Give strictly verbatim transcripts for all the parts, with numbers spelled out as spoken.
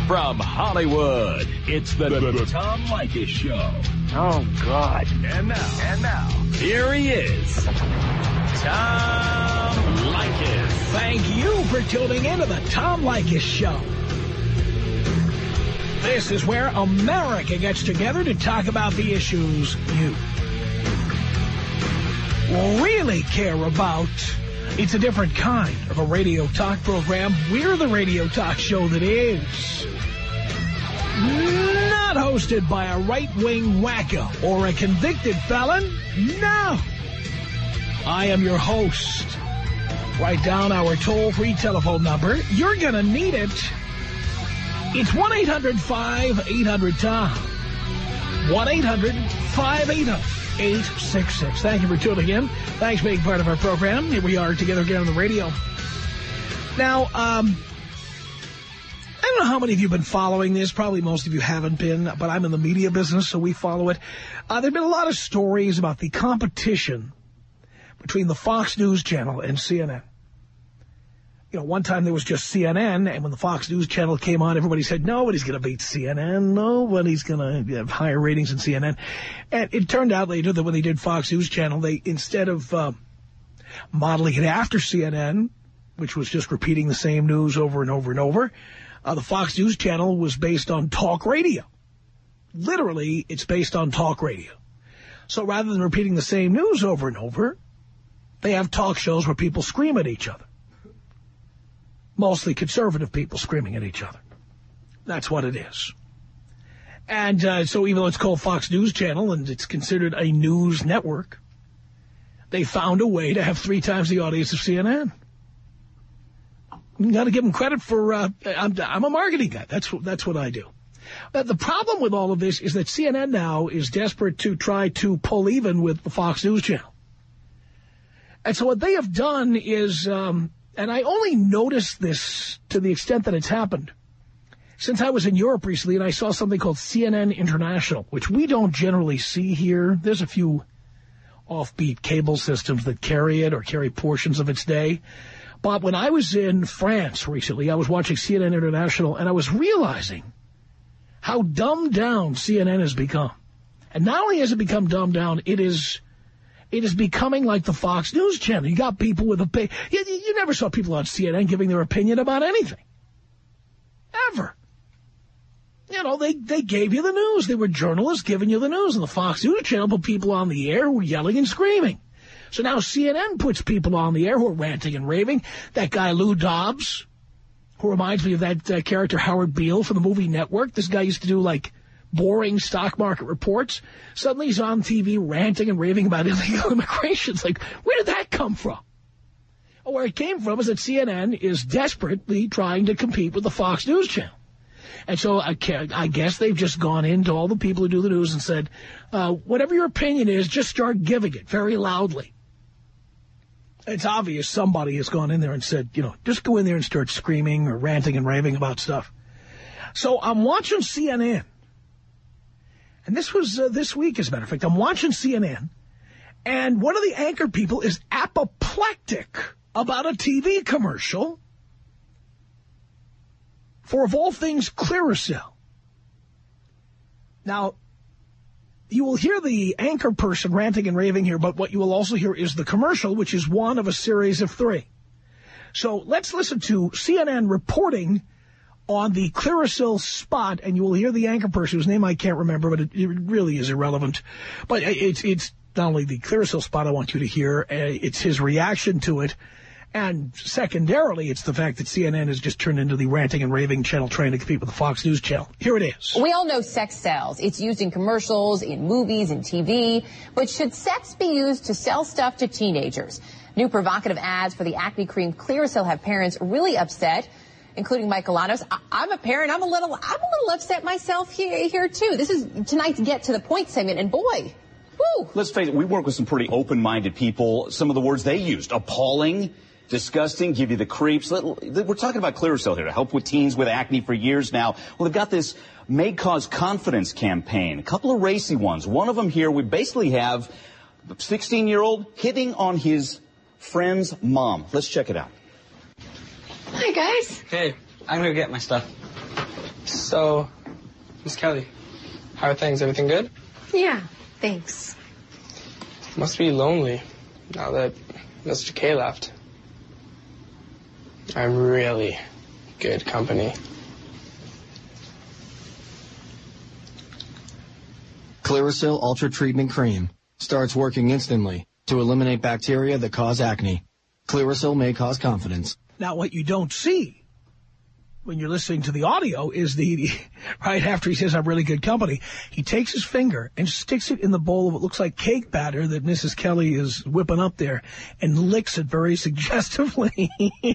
From Hollywood, it's the, the, the Tom Leykis Show. Oh, God. And now, and now, here he is, Tom Leykis. Thank you for tuning in to the Tom Leykis Show. This is where America gets together to talk about the issues you really care about. It's a different kind of a radio talk program. We're the radio talk show that is not hosted by a right-wing wacko or a convicted felon. No. I am your host. Write down our toll-free telephone number. You're going to need it. It's one eight hundred five eight hundred Tom. one eight hundred five eight zero eight six six. Thank you for tuning in. Thanks for being part of our program. Here we are together again on the radio. Now, um, I don't know how many of you have been following this. Probably most of you haven't been, but I'm in the media business, so we follow it. Uh, there have been a lot of stories about the competition between the Fox News Channel and C N N. You know, one time there was just C N N, and when the Fox News Channel came on, everybody said, nobody's going to beat C N N. Nobody's going to have higher ratings than C N N. And it turned out later that when they did Fox News Channel, they, instead of uh, modeling it after C N N, which was just repeating the same news over and over and over, uh, the Fox News Channel was based on talk radio. Literally, it's based on talk radio. So rather than repeating the same news over and over, they have talk shows where people scream at each other. Mostly conservative people screaming at each other. That's what it is. And uh, so even though it's called Fox News Channel and it's considered a news network, they found a way to have three times the audience of C N N. You got to give them credit for, uh, I'm, I'm a marketing guy. That's, that's what I do. But the problem with all of this is that C N N now is desperate to try to pull even with the Fox News Channel. And so what they have done is... Um, And I only noticed this to the extent that it's happened since I was in Europe recently and I saw something called C N N International, which we don't generally see here. There's a few offbeat cable systems that carry it or carry portions of its day. But when I was in France recently, I was watching C N N International and I was realizing how dumbed down C N N has become. And not only has it become dumbed down, it is... It is becoming like the Fox News Channel. You got people with a... You, you never saw people on C N N giving their opinion about anything. Ever. You know, they, they gave you the news. They were journalists giving you the news. And the Fox News Channel put people on the air who were yelling and screaming. So now C N N puts people on the air who are ranting and raving. That guy Lou Dobbs, who reminds me of that uh, character Howard Beale from the movie Network. This guy used to do, like... boring stock market reports. Suddenly he's on T V ranting and raving about illegal immigration. It's like, where did that come from? Oh, where it came from is that C N N is desperately trying to compete with the Fox News Channel. And so I, I guess they've just gone into all the people who do the news and said, uh, whatever your opinion is, just start giving it very loudly. It's obvious somebody has gone in there and said, you know, just go in there and start screaming or ranting and raving about stuff. So I'm watching C N N. And this was uh, this week, as a matter of fact. I'm watching C N N, and one of the anchor people is apoplectic about a T V commercial for, of all things, Clearasil. Now, you will hear the anchor person ranting and raving here, but what you will also hear is the commercial, which is one of a series of three. So let's listen to C N N reporting on the Clearasil spot, and you will hear the anchor person, whose name I can't remember, but it, it really is irrelevant. But it's it's not only the Clearasil spot I want you to hear, uh, it's his reaction to it, and secondarily, it's the fact that C N N has just turned into the ranting and raving channel trying to compete with the Fox News Channel. Here it is. We all know sex sells. It's used in commercials, in movies, in T V. But should sex be used to sell stuff to teenagers? New provocative ads for the acne cream Clearasil have parents really upset, including Mike Galanos. I'm a parent. I'm a little, I'm a little upset myself here, here too. This is tonight's Get to the Point segment, and boy, whoo. Let's face it, we work with some pretty open-minded people. Some of the words they used: appalling, disgusting, give you the creeps. We're talking about Clearasil here to help with teens with acne for years now. Well, they've got this May Cause Confidence campaign. A couple of racy ones. One of them here, we basically have a sixteen-year-old hitting on his friend's mom. Let's check it out. Hi, guys. Hey, I'm gonna get my stuff. So, Miss Kelly, how are things? Everything good? Yeah, thanks. Must be lonely now that Mister K left. I'm really good company. Clearasil Ultra Treatment Cream starts working instantly to eliminate bacteria that cause acne. Clearasil may cause confidence. Now, what you don't see when you're listening to the audio is the, right after he says, I'm really good company, he takes his finger and sticks it in the bowl of what looks like cake batter that Missus Kelly is whipping up there and licks it very suggestively.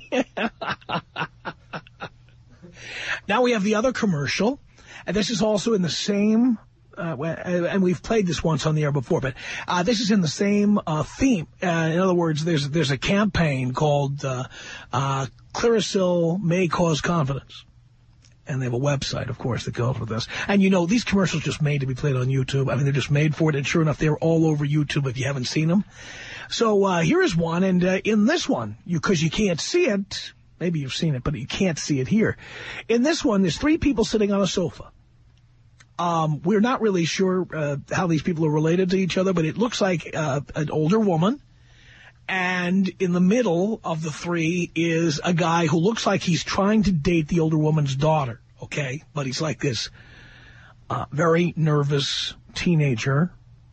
Now we have the other commercial, and this is also in the same... Uh, and we've played this once on the air before, but uh, this is in the same uh, theme. Uh, in other words, there's there's a campaign called uh, uh, Clearasil May Cause Confidence. And they have a website, of course, that goes with this. And, you know, these commercials just made to be played on YouTube. I mean, they're just made for it. And sure enough, they're all over YouTube if you haven't seen them. So uh, here is one. And uh, in this one, you because you can't see it, maybe you've seen it, but you can't see it here. In this one, there's three people sitting on a sofa. Um, we're not really sure uh, how these people are related to each other, but it looks like uh, an older woman. And in the middle of the three is a guy who looks like he's trying to date the older woman's daughter, okay? But he's like this uh, very nervous teenager.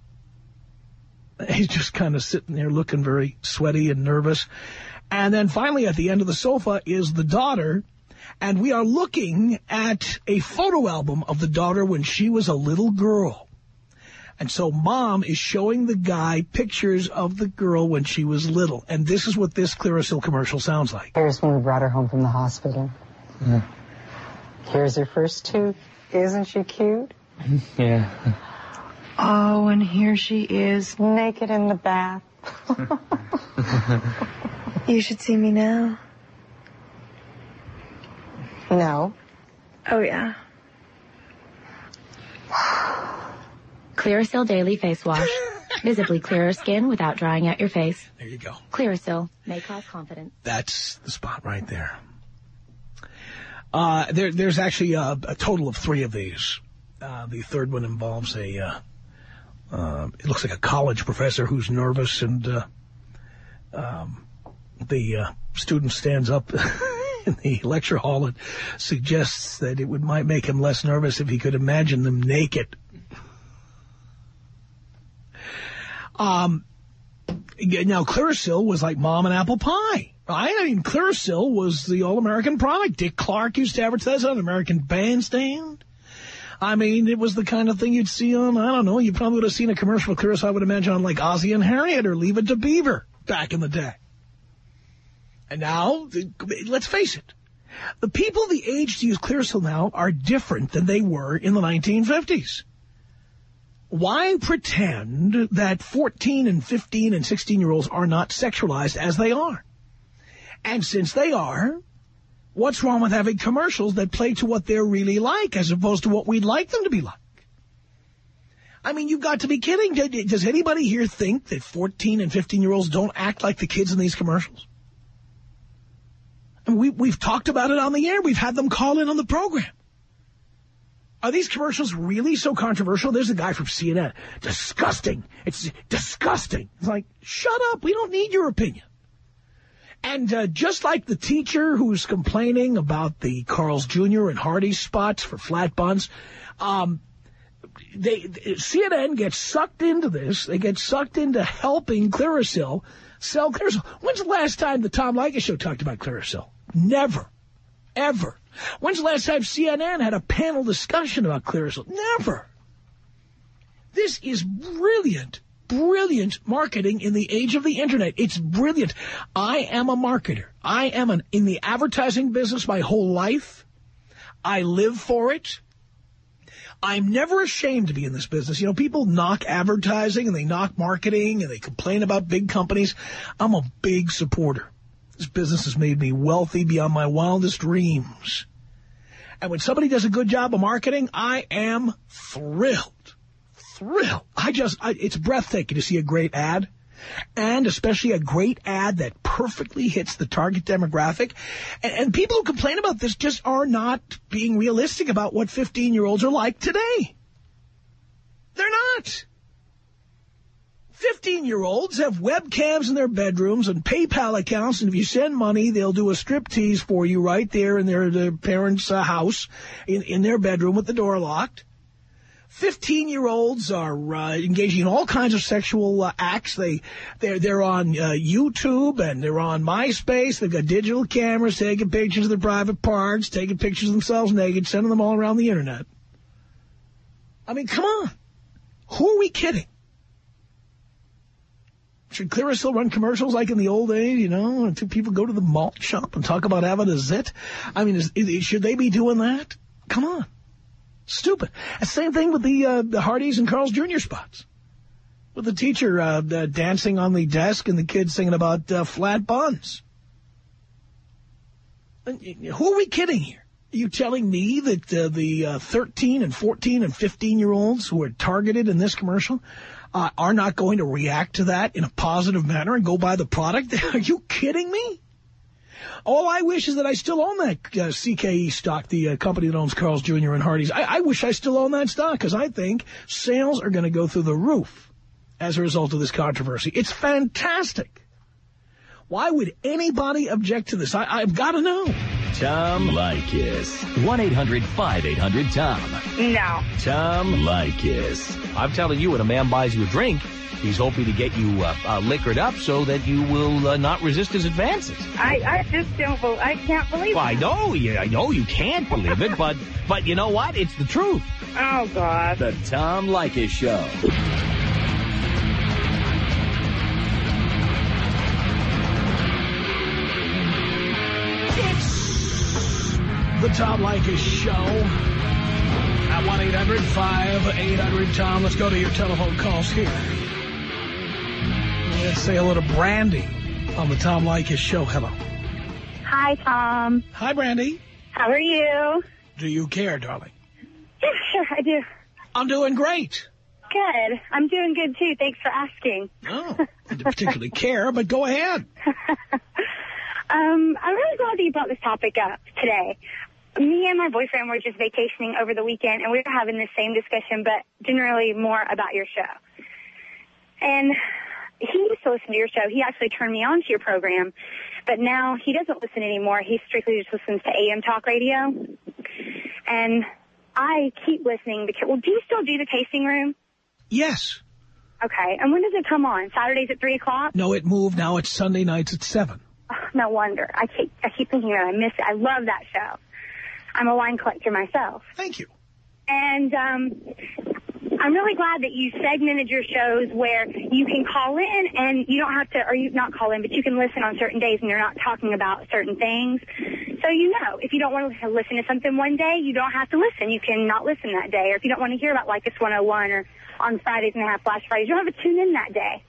He's just kind of sitting there looking very sweaty and nervous. And then finally at the end of the sofa is the daughter. And we are looking at a photo album of the daughter when she was a little girl. And so Mom is showing the guy pictures of the girl when she was little. And this is what this Clearasil commercial sounds like. Here's when we brought her home from the hospital. Yeah. Here's her first tooth. Isn't she cute? Yeah. Oh, and here she is. Naked in the bath. You should see me now. No. Oh, yeah. Clearasil Daily Face Wash. Visibly clearer skin without drying out your face. There you go. Clearasil may cause confidence. That's the spot right there. Uh, there there's actually a, a total of three of these. Uh, the third one involves a, uh, uh, it looks like a college professor who's nervous, and uh, um, the uh, student stands up in the lecture hall and suggests that it would might make him less nervous if he could imagine them naked. Um, now, Clearasil was like Mom and apple pie. Right? I mean, Clearasil was the all-American product. Dick Clark used to advertise on American Bandstand. I mean, it was the kind of thing you'd see on, I don't know, you probably would have seen a commercial for Clearasil, I would imagine, on like Ozzie and Harriet or Leave It to Beaver back in the day. And now, let's face it, the people the age to use Clearasil now are different than they were in the nineteen fifties. Why pretend that fourteen and fifteen and sixteen-year-olds are not sexualized as they are? And since they are, what's wrong with having commercials that play to what they're really like as opposed to what we'd like them to be like? I mean, you've got to be kidding. Does anybody here think that fourteen and fifteen-year-olds don't act like the kids in these commercials? I mean, we, we've talked about it on the air. We've had them call in on the program. Are these commercials really so controversial? There's a guy from C N N. Disgusting. It's disgusting. It's like, shut up. We don't need your opinion. And uh, just like the teacher who's complaining about the Carl's Junior and Hardee's spots for flat buns, um, they, C N N gets sucked into this. They get sucked into helping Clearasil sell Clearasil. When's the last time the Tom Leykis show talked about Clearasil? Never. Ever. When's the last time C N N had a panel discussion about Clearasil? Never. This is brilliant, brilliant marketing in the age of the Internet. It's brilliant. I am a marketer. I am an, in the advertising business my whole life. I live for it. I'm never ashamed to be in this business. You know, people knock advertising and they knock marketing and they complain about big companies. I'm a big supporter. This business has made me wealthy beyond my wildest dreams. And when somebody does a good job of marketing, I am thrilled. Thrilled. I just, I, it's breathtaking to see a great ad. and especially a great ad that perfectly hits the target demographic. And, and people who complain about this just are not being realistic about what fifteen-year-olds are like today. They're not. fifteen-year-olds have webcams in their bedrooms and PayPal accounts, and if you send money, they'll do a striptease for you right there in their, their parents' uh, house, in, in their bedroom with the door locked. fifteen-year-olds are uh, engaging in all kinds of sexual uh, acts. They, they're, they're on uh, YouTube and they're on MySpace. They've got digital cameras taking pictures of their private parts, taking pictures of themselves naked, sending them all around the Internet. I mean, come on. Who are we kidding? Should Clearasil run commercials like in the old days, you know, until people go to the malt shop and talk about having a zit? I mean, is, is, should they be doing that? Come on. Stupid. The same thing with the, uh, the Hardee's and Carl's Junior spots. With the teacher uh, uh, dancing on the desk and the kids singing about uh, flat buns. Who are we kidding here? Are you telling me that uh, the uh, thirteen and fourteen and fifteen-year-olds who are targeted in this commercial uh, are not going to react to that in a positive manner and go buy the product? Are you kidding me? All I wish is that I still own that uh, C K E stock, the uh, company that owns Carl's Junior and Hardee's. I, I wish I still own that stock because I think sales are going to go through the roof as a result of this controversy. It's fantastic. Why would anybody object to this? I, I've got to know. Tom Leykis. one eight hundred five eight hundred Tom. No. Tom Leykis. I'm telling you, when a man buys you a drink, he's hoping to get you uh, uh, liquored up so that you will uh, not resist his advances. I, I just don't believe, I can't believe well, it. I know, you, I know you can't believe it, but, but you know what? It's the truth. Oh, God. The Tom Leykis Show. The Tom Leykis Show at one eight hundred five eight hundred Tom. Let's go to your telephone calls here. Let's say hello to Brandy on the Tom Leykis Show. Hello. Hi, Tom. Hi, Brandy. How are you? Do you care, darling? Yeah, sure, I do. I'm doing great. Good. I'm doing good, too. Thanks for asking. Oh, I don't particularly care, but go ahead. um, I'm really glad that you brought this topic up today. Me and my boyfriend were just vacationing over the weekend, and we were having the same discussion, but generally more about your show. And he used to listen to your show. He actually turned me on to your program, but now he doesn't listen anymore. He strictly just listens to A M talk radio. And I keep listening because, well, do you still do the tasting room? Yes. Okay. And when does it come on? Saturdays at three o'clock? No, it moved. Now it's Sunday nights at seven. Oh, no wonder. I keep, I keep thinking that I miss it. I love that show. I'm a wine collector myself. Thank you. And um, I'm really glad that you segmented your shows where you can call in and you don't have to, or you not call in, but you can listen on certain days and you're not talking about certain things. So you know, if you don't want to listen to something one day, you don't have to listen. You can not listen that day. Or if you don't want to hear about Leykis one oh one or on Fridays and a half Flash Fridays, you don't have to tune in that day.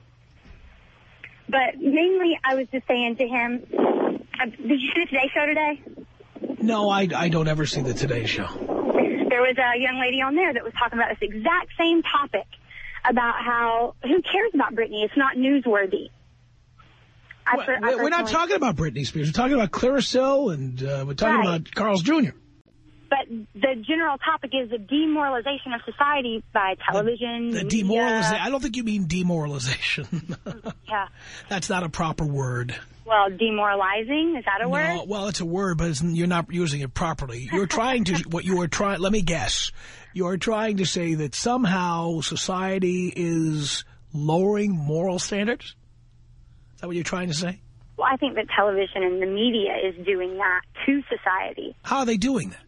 But mainly, I was just saying to him, uh, did you see the Today Show today? No, I, I don't ever see the Today Show. There was a young lady on there that was talking about this exact same topic, about how, who cares about Britney? It's not newsworthy. I Well, per, I we're not talking about Britney Spears. We're talking about Clearasil, and uh, we're talking Right. about Carl's Junior But the general topic is the demoralization of society by television, The media. demoralization. I don't think you mean demoralization. Yeah. That's not a proper word. Well, demoralizing, is that a No, word? well, it's a word, but it's, you're not using it properly. You're trying to, what you are trying, let me guess. You are trying to say that somehow society is lowering moral standards? Is that what you're trying to say? Well, I think that television and the media is doing that to society. How are they doing that?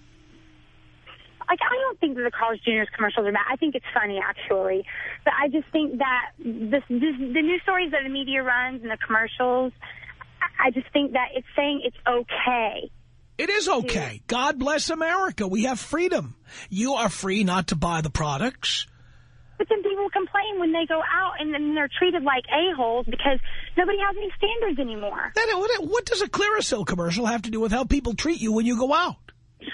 Like, I don't think that the Carl's Junior's commercials are bad. I think it's funny, actually. But I just think that this, this, the news stories that the media runs and the commercials, I just think that it's saying it's okay. It is okay. God bless America. We have freedom. You are free not to buy the products. But then people complain when they go out and then they're treated like a-holes because nobody has any standards anymore. That, what, what does a Clearasil commercial have to do with how people treat you when you go out?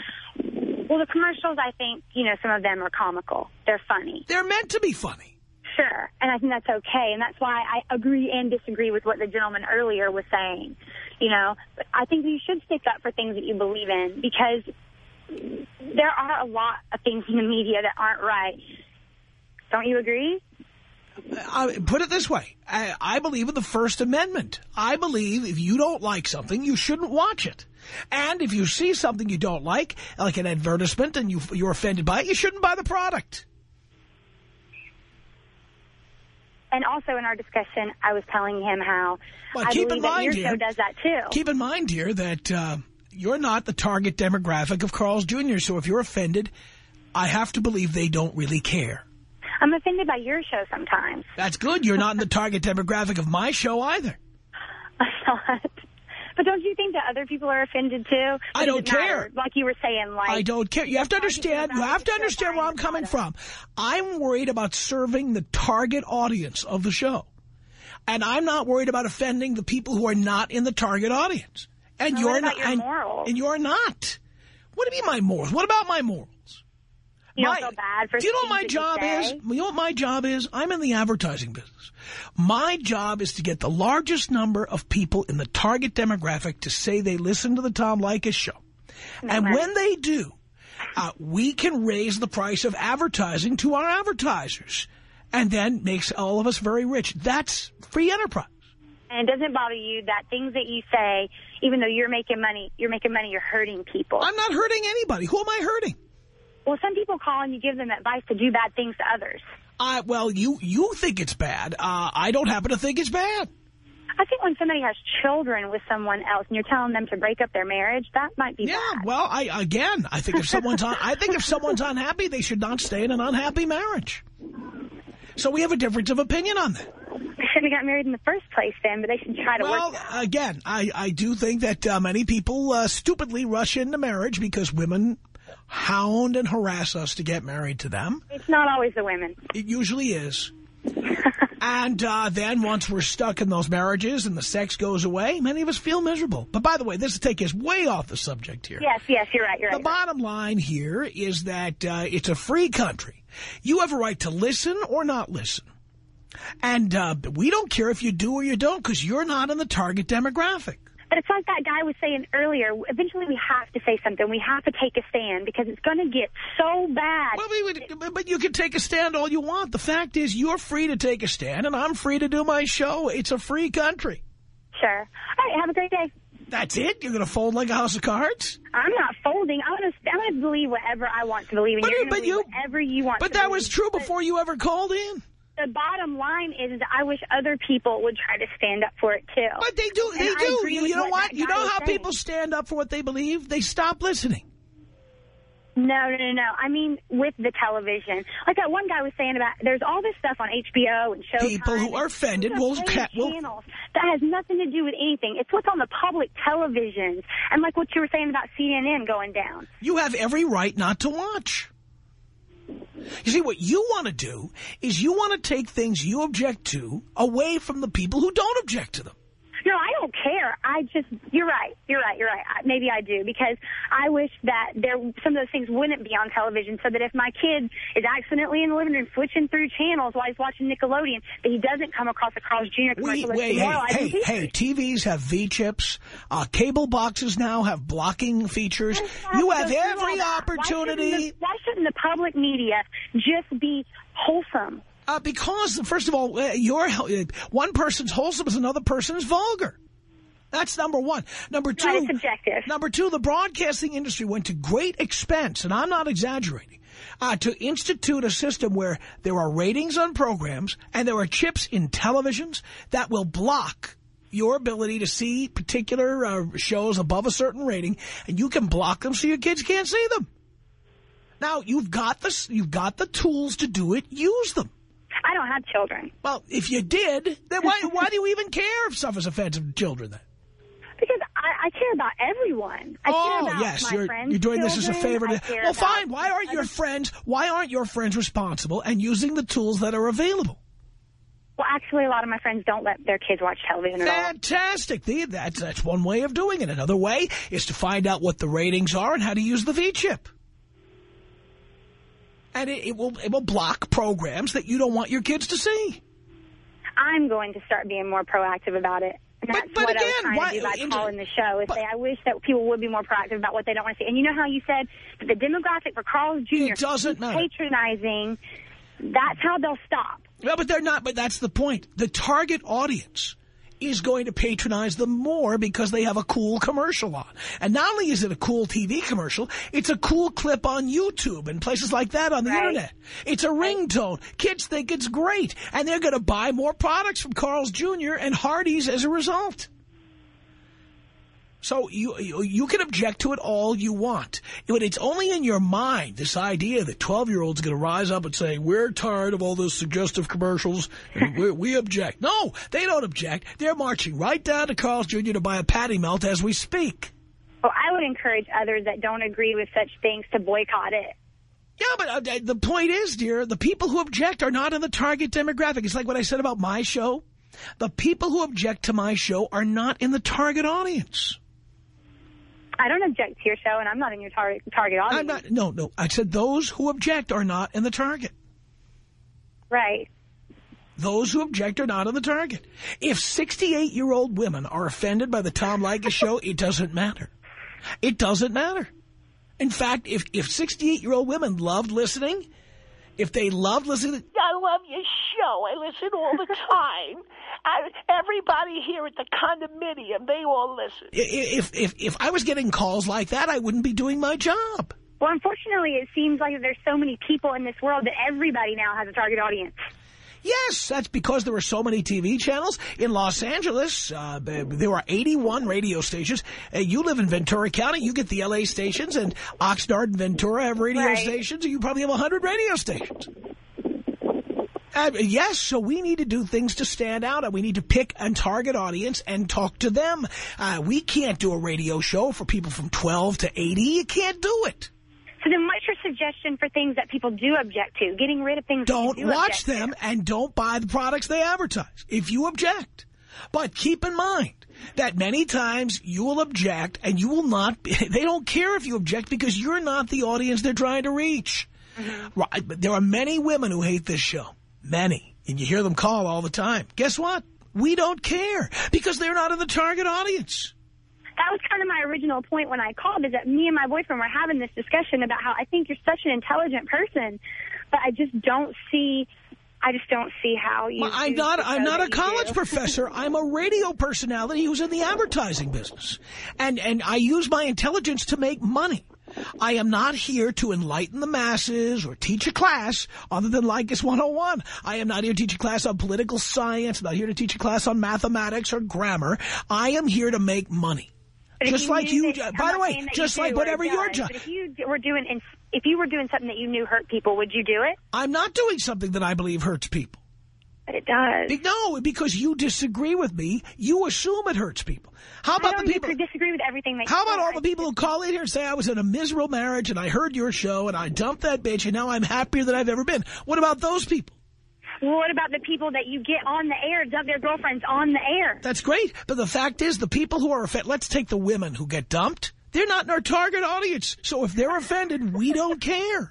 Well, the commercials, I think, you know, some of them are comical. They're funny. They're meant to be funny. Sure, and I think that's okay, and that's why I agree and disagree with what the gentleman earlier was saying. You know, but I think you should stick up for things that you believe in, because there are a lot of things in the media that aren't right. Don't you agree? I, put it this way. I, I believe in the First Amendment. I believe if you don't like something, you shouldn't watch it. And if you see something you don't like, like an advertisement, and you, you're offended by it, you shouldn't buy the product. And also in our discussion, I was telling him how well, I keep believe in mind, that your dear, show does that too. Keep in mind, dear, that uh, you're not the target demographic of Carl's Junior So if you're offended, I have to believe they don't really care. I'm offended by your show sometimes. That's good. You're not in the target demographic of my show either. I'm not. But don't you think that other people are offended too? I don't care. Like you were saying, like... I don't care. You have to understand, you have to understand where I'm coming from. I'm worried about serving the target audience of the show. And I'm not worried about offending the people who are not in the target audience. And well, you're what about not. Your and, morals? and you're not. What do you mean my morals? What about my morals? You my, don't feel bad for Do you know what my things job that you is? say? You know what my job is? I'm in the advertising business. My job is to get the largest number of people in the target demographic to say they listen to the Tom Leykis show. No, and man. when they do, uh, we can raise the price of advertising to our advertisers. And then makes all of us very rich. That's free enterprise. And it doesn't bother you that things that you say, even though you're making money, you're making money, you're hurting people. I'm not hurting anybody. Who am I hurting? Well, some people call and you give them advice to do bad things to others. Uh, well, you, you think it's bad. Uh, I don't happen to think it's bad. I think when somebody has children with someone else and you're telling them to break up their marriage, that might be yeah, bad. Yeah, well, I again, I think if someone's on, I think if someone's unhappy, they should not stay in an unhappy marriage. So we have a difference of opinion on that. They shouldn't have got married in the first place then, but they should try to well, work it out. Well, again, I, I do think that uh, many people uh, stupidly rush into marriage because women hound and harass us to get married to them. It's not always the women. It usually is. And uh, then once we're stuck in those marriages and the sex goes away, many of us feel miserable. But by the way, this will take us way off the subject here. Yes, yes, you're right, you're right. The bottom line here is that uh, it's a free country. You have a right to listen or not listen. And uh, we don't care if you do or you don't because you're not in the target demographic. But it's like that guy was saying earlier. Eventually we have to say something. We have to take a stand because it's going to get so bad. Well, we would, but you can take a stand all you want. The fact is you're free to take a stand, and I'm free to do my show. It's a free country. Sure. All right, have a great day. That's it? You're going to fold like a house of cards? I'm not folding. I'm going to I'm going to believe whatever I want to believe. And but you're going to believe you, whatever you want but to that believe. was true before you ever called in. The bottom line is that I wish other people would try to stand up for it, too. But they do. They and do. You, you know what? what? You know how saying. people stand up for what they believe? They stop listening. No, no, no, no. I mean, with the television. Like that one guy was saying about, there's all this stuff on H B O and Showtime. People who are offended will... will channels. That has nothing to do with anything. It's what's on the public televisions. And like what you were saying about C N N going down. You have every right not to watch. You see, what you want to do is you want to take things you object to away from the people who don't object to them. No, I don't care. I just, you're right. You're right. You're right. I, maybe I do because I wish that there some of those things wouldn't be on television so that if my kid is accidentally in the living room switching through channels while he's watching Nickelodeon, that he doesn't come across a Carl's Junior commercial. Wait, wait, hey, hey, hey, T Vs have V-chips. Uh, cable boxes now have blocking features. You have every opportunity. Why shouldn't, the, why shouldn't the public media just be wholesome? Uh, because, first of all, uh, your uh, one person's wholesome is another person's vulgar. That's number one. Number two, right, it's subjective. Number two, the broadcasting industry went to great expense, and I'm not exaggerating, uh, to institute a system where there are ratings on programs and there are chips in televisions that will block your ability to see particular uh, shows above a certain rating, and you can block them so your kids can't see them. Now, you've got the, you've got the tools to do it. Use them. I don't have children. Well, if you did, then why, why do you even care if stuff is offensive to children then? Because I, I care about everyone. I oh, care about yes, my you're, friends' you're doing children. this as a favor to... Well, fine, why aren't your other... friends, why aren't your friends responsible and using the tools that are available? Well, actually, a lot of my friends don't let their kids watch television at all. Fantastic. That's, that's one way of doing it. Another way is to find out what the ratings are and how to use the V-chip. And it, it will it will block programs that you don't want your kids to see. I'm going to start being more proactive about it. And that's but, but what again, I was trying why, to do by in, calling the show. Is but, say I wish that people would be more proactive about what they don't want to see. And you know how you said that the demographic for Carl's Junior It doesn't is matter. patronizing. That's how they'll stop. No, but they're not. But that's the point. The target audience is going to patronize them more because they have a cool commercial on. And not only is it a cool T V commercial, it's a cool clip on YouTube and places like that on the right. Internet. It's a ringtone. Kids think it's great. And they're going to buy more products from Carl's Junior and Hardee's as a result. So you, you you can object to it all you want. But it's only in your mind, this idea that twelve-year-olds are going to rise up and say, we're tired of all those suggestive commercials, and we, we object. No, they don't object. They're marching right down to Carl's Junior to buy a patty melt as we speak. Well, I would encourage others that don't agree with such things to boycott it. Yeah, but uh, the point is, dear, the people who object are not in the target demographic. It's like what I said about my show. The people who object to my show are not in the target audience. I don't object to your show, and I'm not in your tar target audience. I'm not. No, no. I said those who object are not in the target. Right. Those who object are not in the target. If sixty-eight-year-old women are offended by the Tom Leykis show, it doesn't matter. It doesn't matter. In fact, if if sixty-eight-year-old women loved listening, if they loved listening, I love your show. I listen all the time. I, everybody here at the condominium, they all listen. If, if, if I was getting calls like that, I wouldn't be doing my job. Well, unfortunately, it seems like there's so many people in this world that everybody now has a target audience. Yes, that's because there are so many T V channels. In Los Angeles, uh, there are eighty-one radio stations. Uh, you live in Ventura County. You get the L A stations, and Oxnard and Ventura have radio right. stations, and you probably have one hundred radio stations. Uh, yes, so we need to do things to stand out, and we need to pick a target audience and talk to them. Uh, we can't do a radio show for people from twelve to eighty. You can't do it. So then what's your suggestion for things that people do object to? Getting rid of things Don't that you do watch them to. and don't buy the products they advertise if you object. But keep in mind that many times you will object and you will not, be, they don't care if you object because you're not the audience they're trying to reach. Mm-hmm. Right? But there are many women who hate this show. Many. And you hear them call all the time. Guess what? We don't care because they're not in the target audience. That was kind of my original point when I called, is that me and my boyfriend were having this discussion about how I think you're such an intelligent person, but I just don't see, I just don't see how you. Well, I'm not, I'm not a college professor. I'm a radio personality who's in the advertising business. And, and I use my intelligence to make money. I am not here to enlighten the masses or teach a class other than Leykis one oh one. I am not here to teach a class on political science. I'm not here to teach a class on mathematics or grammar. I am here to make money. Just like you, by the way, just like whatever your job. But if you were doing, if you were doing something that you knew hurt people, would you do it? I'm not doing something that I believe hurts people. But it does. No, because you disagree with me, you assume it hurts people. How about I don't the people? disagree with everything that you How about say. all the people who call in here and say I was in a miserable marriage and I heard your show and I dumped that bitch and now I'm happier than I've ever been? What about those people? Well, what about the people that you get on the air, dump their girlfriends on the air? That's great. But the fact is, the people who are offended, let's take the women who get dumped. They're not in our target audience. So if they're offended, we don't care.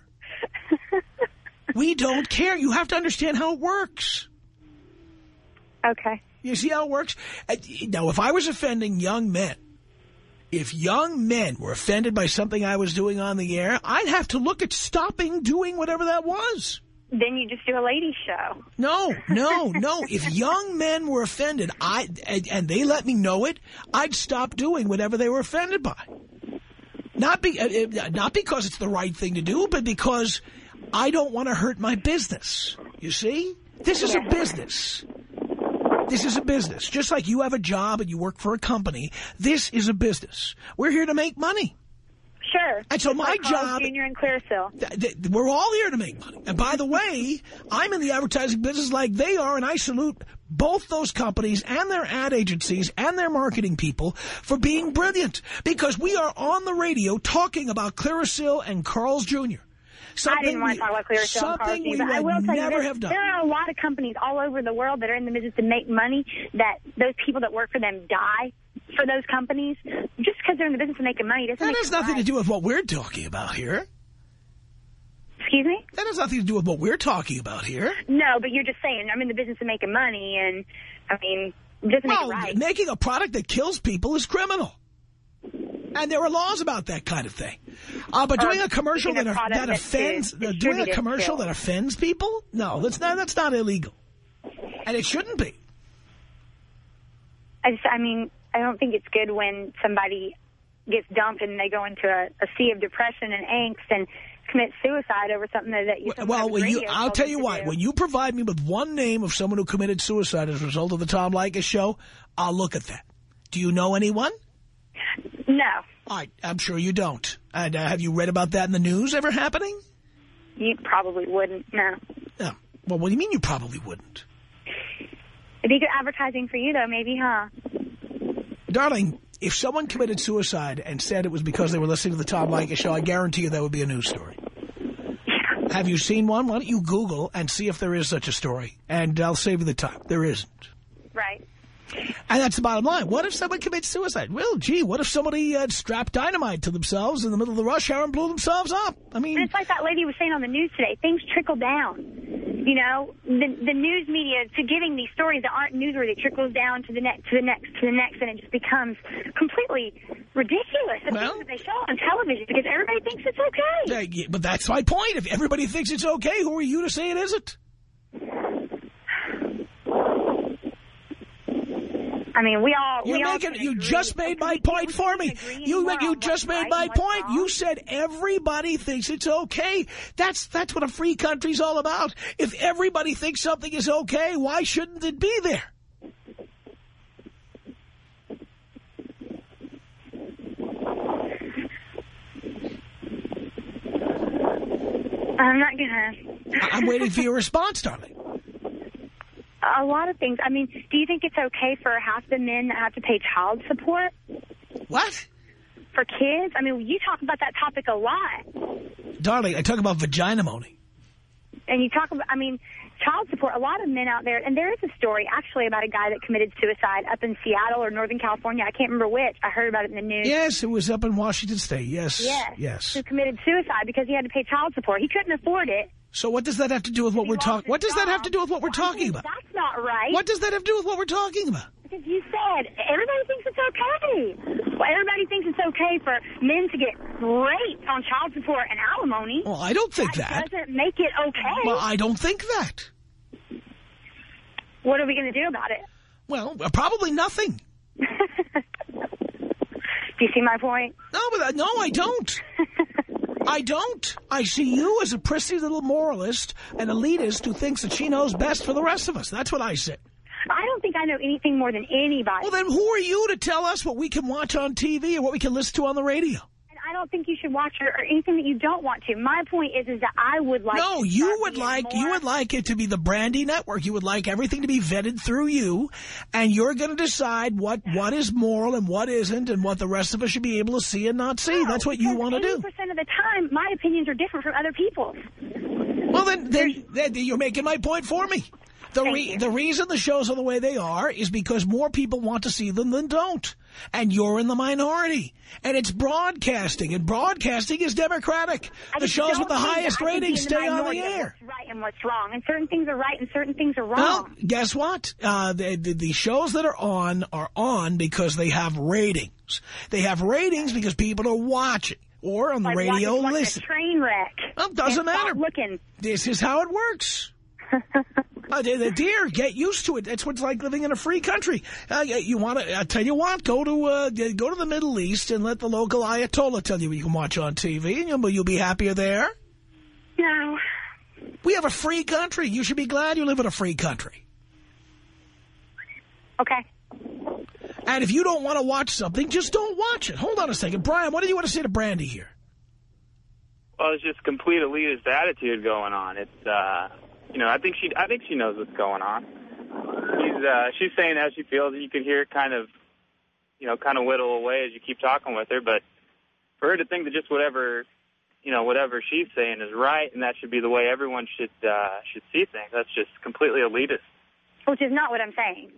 We don't care. You have to understand how it works. Okay. You see how it works? Now, if I was offending young men, if young men were offended by something I was doing on the air, I'd have to look at stopping doing whatever that was. Then you just do a ladies' show. No, no, no. If young men were offended, I and, and they let me know it, I'd stop doing whatever they were offended by. Not be uh, not because it's the right thing to do, but because I don't want to hurt my business. You see? This is a business. This is a business. Just like you have a job and you work for a company, this is a business. We're here to make money. Sure. And so my like job... Junior and Clearasil. Th th we're all here to make money. And by the way, I'm in the advertising business like they are, and I salute both those companies and their ad agencies and their marketing people for being brilliant. Because we are on the radio talking about Clearasil and Carl's Junior Something I didn't want we, to talk about Clearasil and Carl's Junior, but I will tell you never this, have done. there are a lot of companies all over the world that are in the business to make money, that those people that work for them die for those companies. Just because they're in the business of making money doesn't That make has it nothing right. to do with what we're talking about here. Excuse me? That has nothing to do with what we're talking about here. No, but you're just saying, I'm in the business of making money, and, I mean, it doesn't well, make it right. Making a product that kills people is criminal. And there are laws about that kind of thing. Uh, but doing um, a commercial that, a are, that offends, uh, doing a commercial that offends people? No, that's not, that's not illegal. And it shouldn't be. I just, I mean, I don't think it's good when somebody gets dumped and they go into a, a sea of depression and angst and commit suicide over something that, that you... Well, when you, I'll tell you what, do. when you provide me with one name of someone who committed suicide as a result of the Tom Leykis show, I'll look at that. Do you know anyone? No. All right, I'm sure you don't. And uh, have you read about that in the news ever happening? You probably wouldn't, no. No. Well, what do you mean you probably wouldn't? It'd be good advertising for you, though, maybe, huh? Darling, if someone committed suicide and said it was because they were listening to the Tom Leykis show, I guarantee you that would be a news story. Yeah. Have you seen one? Why don't you Google and see if there is such a story? And I'll save you the time. There isn't. Right. And that's the bottom line. What if someone commits suicide? Well, gee, what if somebody uh, strapped dynamite to themselves in the middle of the rush hour and blew themselves up? I mean... And it's like that lady was saying on the news today. Things trickle down. You know, the, the news media, to giving these stories that aren't newsworthy, trickles down to the next, to the next, to the next, and it just becomes completely ridiculous. The well, things that they show on television because everybody thinks it's okay. Uh, yeah, but that's my point. If everybody thinks it's okay, who are you to say it isn't? I mean, we all... You're we making, all you agree. just made my point for me. You you just made my point. You said everybody thinks it's okay. That's that's what a free country's all about. If everybody thinks something is okay, why shouldn't it be there? I'm not gonna... I'm waiting for your response, darling. A lot of things. I mean, do you think it's okay for half the men that have to pay child support? What? For kids? I mean, you talk about that topic a lot. Darling, I talk about vagina-mony. And you talk about, I mean, child support. A lot of men out there, and there is a story actually about a guy that committed suicide up in Seattle or Northern California. I can't remember which. I heard about it in the news. Yes, it was up in Washington State. Yes. Yes. Yes. Who committed suicide because he had to pay child support. He couldn't afford it. So what does that have to do with what we're talking? What does that have to do with what we're talking about? That's not right. What does that have to do with what we're talking about? Because you said everybody thinks it's okay. Well, everybody thinks it's okay for men to get raped on child support and alimony. Well, I don't think that. That doesn't make it okay. Well, I don't think that. What are we going to do about it? Well, probably nothing. Do you see my point? No, but no, I don't. I don't. I see you as a prissy little moralist, an elitist who thinks that she knows best for the rest of us. That's what I say. I don't think I know anything more than anybody. Well, then who are you to tell us what we can watch on T V or what we can listen to on the radio? And I don't think you should watch or, or anything that you don't want to. My point is, is that I would like. No, to you would like more. you would like it to be the Brandy Network. You would like everything to be vetted through you, and you're going to decide what what is moral and what isn't, and what the rest of us should be able to see and not see. No, that's what you want to do. eighty percent of the time, my opinions are different from other people's. Well, then, then, then you're making my point for me. The, re the reason the shows are the way they are is because more people want to see them than don't. And you're in the minority. And it's broadcasting. And broadcasting is democratic. The shows with the highest ratings stay on the air. What's right and what's wrong. And certain things are right and certain things are wrong. Well, guess what? Uh, the, the, the shows that are on are on because they have ratings. They have ratings because people are watching. Or on the like radio, watch, listen. A train wreck. Well, doesn't matter. Looking. This is how it works. uh, dear, get used to it. That's what it's like living in a free country. Uh, you want to? I tell you what, go to uh, go to the Middle East and let the local Ayatollah tell you what you can watch on T V, and you'll, you'll be happier there. No. We have a free country. You should be glad you live in a free country. Okay. And if you don't want to watch something, just don't watch it. Hold on a second. Brian, what do you want to say to Brandy here? Well, it's just complete elitist attitude going on. It's, uh, you know, I think she, I think she knows what's going on. She's, uh, she's saying how she feels. You could hear it kind of, you know, kind of whittle away as you keep talking with her. But for her to think that just whatever, you know, whatever she's saying is right, and that should be the way everyone should, uh, should see things, that's just completely elitist. Which is not what I'm saying.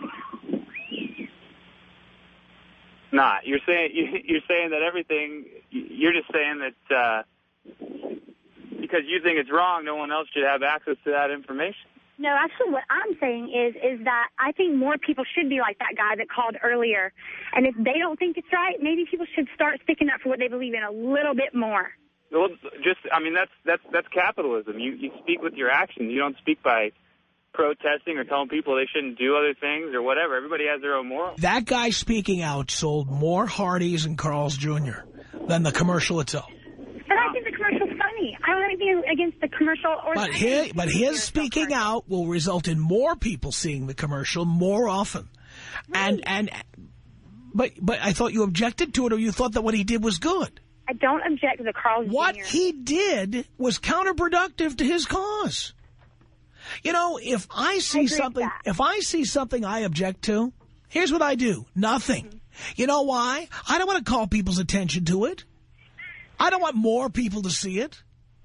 Not. You're saying you're saying that everything. You're just saying that uh, because you think it's wrong, no one else should have access to that information. No, actually what I'm saying is is that I think more people should be like that guy that called earlier. And if they don't think it's right, maybe people should start sticking up for what they believe in a little bit more. Well, just, I mean, that's that's that's capitalism. You you speak with your actions. You don't speak by protesting or telling people they shouldn't do other things or whatever. Everybody has their own morals. That guy speaking out sold more Hardee's and Carl's Junior than the commercial itself. But I think the commercial's funny. I don't have anything against the commercial or But the his, but his speaking out will result in more people seeing the commercial more often. Right. And and but but I thought you objected to it, or you thought that what he did was good. I don't object to the Carl's What Junior he did was counterproductive to his cause. You know, if I see I something, if I see something I object to, here's what I do: nothing. Mm-hmm. You know why? I don't want to call people's attention to it. I don't want more people to see it.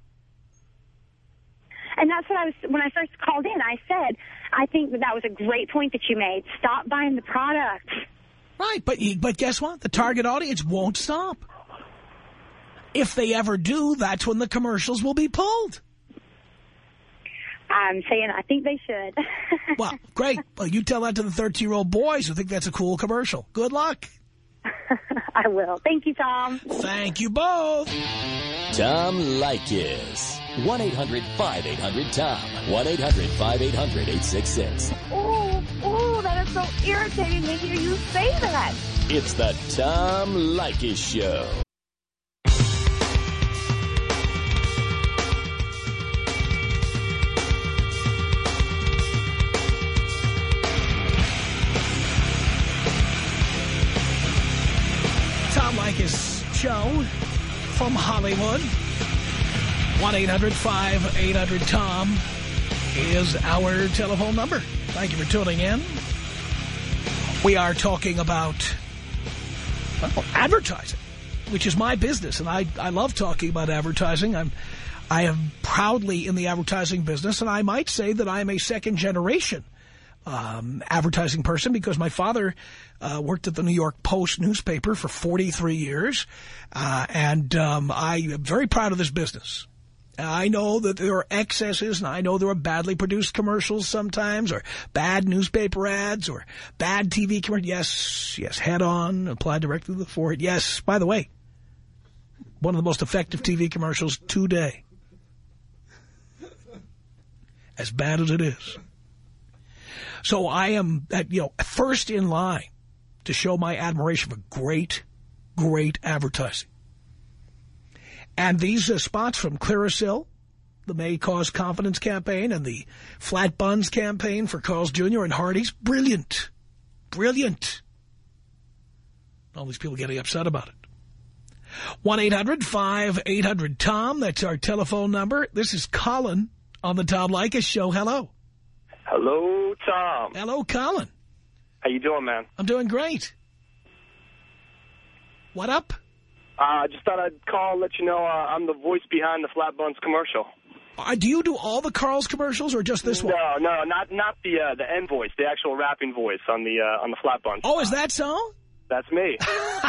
And that's what I was, when I first called in, I said, I think that that was a great point that you made. Stop buying the product. Right, but but guess what? The target audience won't stop. If they ever do, that's when the commercials will be pulled. I'm saying I think they should. Well, great. Well, you tell that to the thirteen-year-old boys who think that's a cool commercial. Good luck. I will. Thank you, Tom. Thank you both. Tom Leykis. one eight hundred five eight hundred Tom. one eight hundred five eight hundred eight six six. Oh, oh, that is so irritating to hear you say that. It's the Tom Leykis Show. Tom Leykis Show from Hollywood. one eight hundred five eight hundred Tom is our telephone number. Thank you for tuning in. We are talking about well, advertising, which is my business, and I, I love talking about advertising. I'm, I am proudly in the advertising business, and I might say that I am a second-generation Um, advertising person because my father uh, worked at the New York Post newspaper for forty-three years, uh, and um, I am very proud of this business. I know that there are excesses, and I know there are badly produced commercials sometimes, or bad newspaper ads, or bad T V commercials. Yes, yes, head on, apply directly to the forehead. Yes, by the way, one of the most effective T V commercials today. As bad as it is. So I am, at, you know, first in line to show my admiration for great, great advertising. And these uh, spots from Clearasil, the May Cause Confidence campaign, and the Flat Buns campaign for Carl's Junior and Hardee's, brilliant, brilliant. All these people getting upset about it. one eight hundred five eight hundred Tom, that's our telephone number. This is Colin on the Tom Leykis Show. Hello. Hello, Tom. Hello, Colin. How you doing, man? I'm doing great. What up? I uh, just thought I'd call and let you know uh, I'm the voice behind the Flat Buns commercial. Uh, do you do all the Carl's commercials or just this no, one? No, no, not not the uh, the end voice, the actual rapping voice on the uh, on the Flat Buns. Oh, is that so? That's me.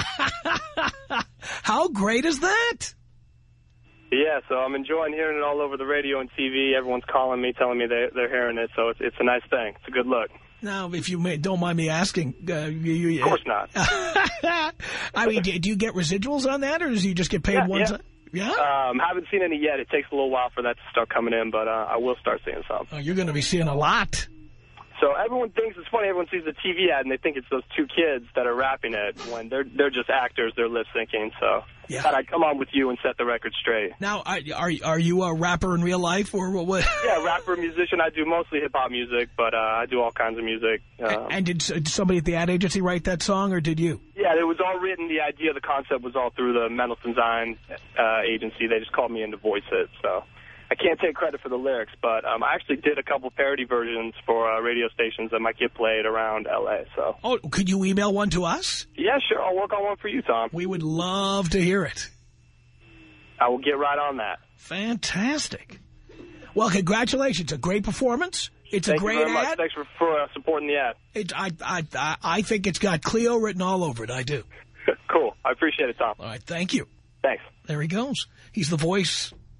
How great is that? Yeah, so I'm enjoying hearing it all over the radio and T V. Everyone's calling me, telling me they, they're hearing it, so it's, it's a nice thing. It's a good look. Now, if you may, don't mind me asking. Uh, you, you, of course not. I mean, do, do you get residuals on that, or do you just get paid yeah, one yeah. time? Yeah? Um, haven't seen any yet. It takes a little while for that to start coming in, but uh, I will start seeing some. Oh, you're going to be seeing a lot. So everyone thinks it's funny. Everyone sees the T V ad and they think it's those two kids that are rapping it when they're they're just actors. They're lip syncing. So yeah. thought I'd come on with you and set the record straight. Now, are are, are you a rapper in real life or what? Yeah, rapper, musician. I do mostly hip hop music, but uh, I do all kinds of music. Um, and did, did somebody at the ad agency write that song, or did you? Yeah, it was all written. The idea, the concept was all through the Mendelson Design uh, agency. They just called me in to voice it. So I can't take credit for the lyrics, but um, I actually did a couple parody versions for uh, radio stations that might get played around L A. So. Oh, could you email one to us? Yeah, sure. I'll work on one for you, Tom. We would love to hear it. I will get right on that. Fantastic. Well, congratulations. A great performance. It's Thank a great you very ad. Much. Thanks for, for uh, supporting the ad. It, I, I, I think it's got Cleo written all over it. I do. Cool. I appreciate it, Tom. All right. Thank you. Thanks. There he goes. He's the voice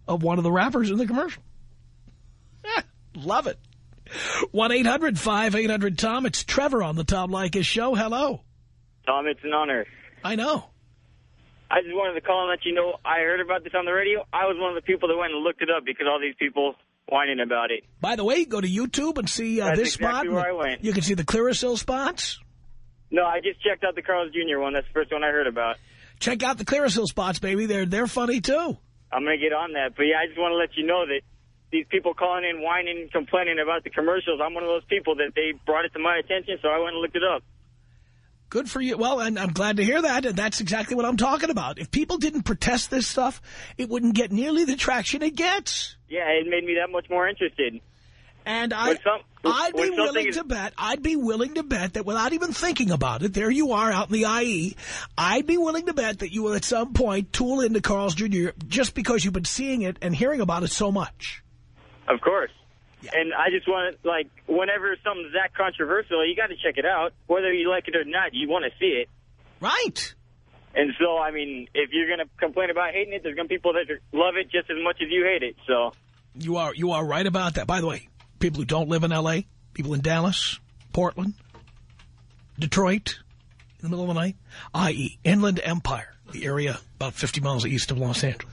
of one of the rappers in the commercial. Eh, love it. one eight hundred five eight hundred Tom. It's Trevor on the Tom Leykis Show. Hello. Tom, it's an honor. I know. I just wanted to call and let you know I heard about this on the radio. I was one of the people that went and looked it up because all these people whining about it. By the way, go to YouTube and see uh, That's this exactly spot. where I went. You can see the Clearasil spots. No, I just checked out the Carl's Junior one. That's the first one I heard about. Check out the Clearasil spots, baby. They're they're funny, too. I'm going to get on that. But, yeah, I just want to let you know that these people calling in, whining, and complaining about the commercials, I'm one of those people that they brought it to my attention, so I went and looked it up. Good for you. Well, and I'm glad to hear that, and that's exactly what I'm talking about. If people didn't protest this stuff, it wouldn't get nearly the traction it gets. Yeah, it made me that much more interested. And I, some, I'd be willing is, to bet, I'd be willing to bet that without even thinking about it, there you are out in the I E, I'd be willing to bet that you will at some point tool into Carl's Junior just because you've been seeing it and hearing about it so much. Of course. Yeah. And I just want to, like, whenever something's that controversial, you got to check it out. Whether you like it or not, you want to see it. Right. And so, I mean, if you're going to complain about hating it, there's going to be people that love it just as much as you hate it. So You are, you are right about that. By the way, people who don't live in L A, people in Dallas, Portland, Detroit, in the middle of the night, that is. Inland Empire, the area about fifty miles east of Los Angeles.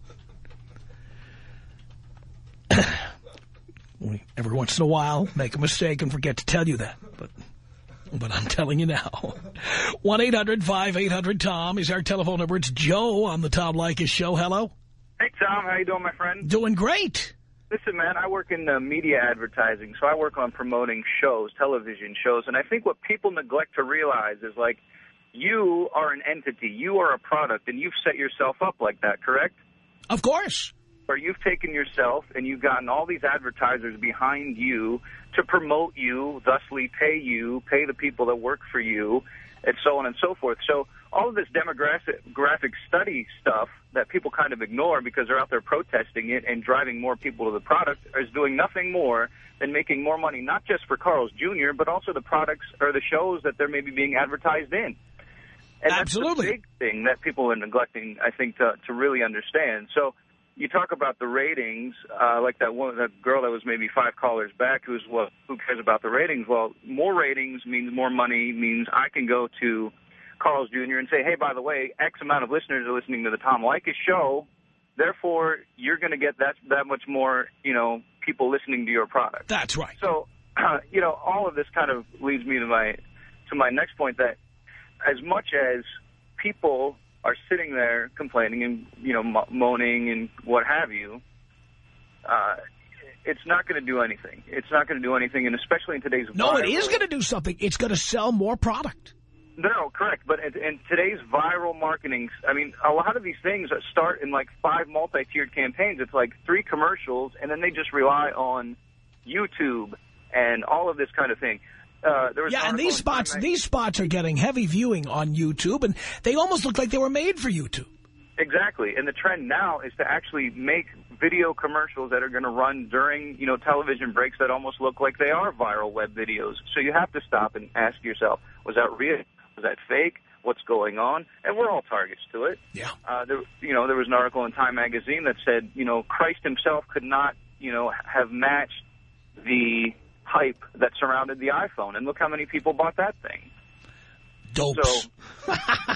We, every once in a while, make a mistake and forget to tell you that. But but I'm telling you now. one eight hundred five eight hundred Tom is our telephone number. It's Joe on the Tom Leykis Show. Hello. Hey, Tom. How you doing, my friend? Doing great. Listen, man, I work in uh, media advertising, so I work on promoting shows, television shows, and I think what people neglect to realize is, like, you are an entity, you are a product, and you've set yourself up like that, correct? Of course. Where you've taken yourself and you've gotten all these advertisers behind you to promote you, thusly pay you, pay the people that work for you, and so on and so forth. So all of this demographic study stuff that people kind of ignore because they're out there protesting it and driving more people to the product is doing nothing more than making more money, not just for Carl's Junior, but also the products or the shows that they're maybe being advertised in. And Absolutely. That's the big thing that people are neglecting, I think, to, to really understand. So you talk about the ratings, uh, like that one, that girl that was maybe five callers back who's, well, who cares about the ratings? Well, more ratings means more money, means I can go to Carl's Junior and say, hey, by the way, X amount of listeners are listening to the Tom Leykis Show. Therefore, you're going to get that that much more, you know, people listening to your product. That's right. So, uh, you know, all of this kind of leads me to my to my next point that as much as people are sitting there complaining and, you know, mo moaning and what have you, uh, it's not going to do anything. It's not going to do anything, and especially in today's No, viral, it is going to do something. It's going to sell more product. No, correct. But in, in today's viral marketing, I mean, a lot of these things start in like five multi-tiered campaigns. It's like three commercials, and then they just rely on YouTube and all of this kind of thing. Uh, there was yeah, and these spots, these spots are getting heavy viewing on YouTube, and they almost look like they were made for YouTube. Exactly, and the trend now is to actually make video commercials that are going to run during, you know, television breaks that almost look like they are viral web videos. So you have to stop and ask yourself, was that real? Was that fake? What's going on? And we're all targets to it. Yeah. Uh, there, you know, there was an article in Time magazine that said, you know, Christ himself could not, you know, have matched the hype that surrounded the iPhone. And look how many people bought that thing. Dopes. So,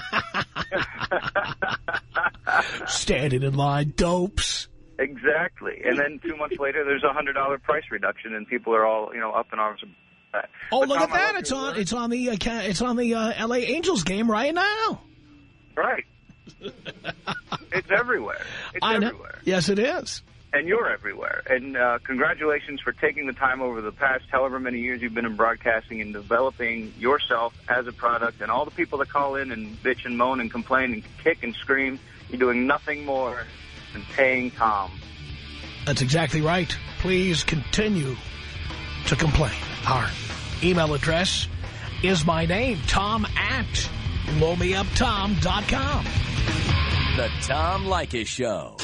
standing in line, dopes. Exactly. And then two months later, there's a one hundred dollar price reduction, and people are all, you know, up in arms about that. Oh, but look Tom, at that! It's on. Word. It's on the. Uh, it's on the uh, L A Angels game right now. Right. It's everywhere. It's I know. everywhere. Yes, it is. And you're everywhere. And uh, congratulations for taking the time over the past however many years you've been in broadcasting and developing yourself as a product. And all the people that call in and bitch and moan and complain and kick and scream, you're doing nothing more than paying Tom. That's exactly right. Please continue to complain. Our email address is my name, Tom at blow me up tom dot com. The Tom Leykis Show.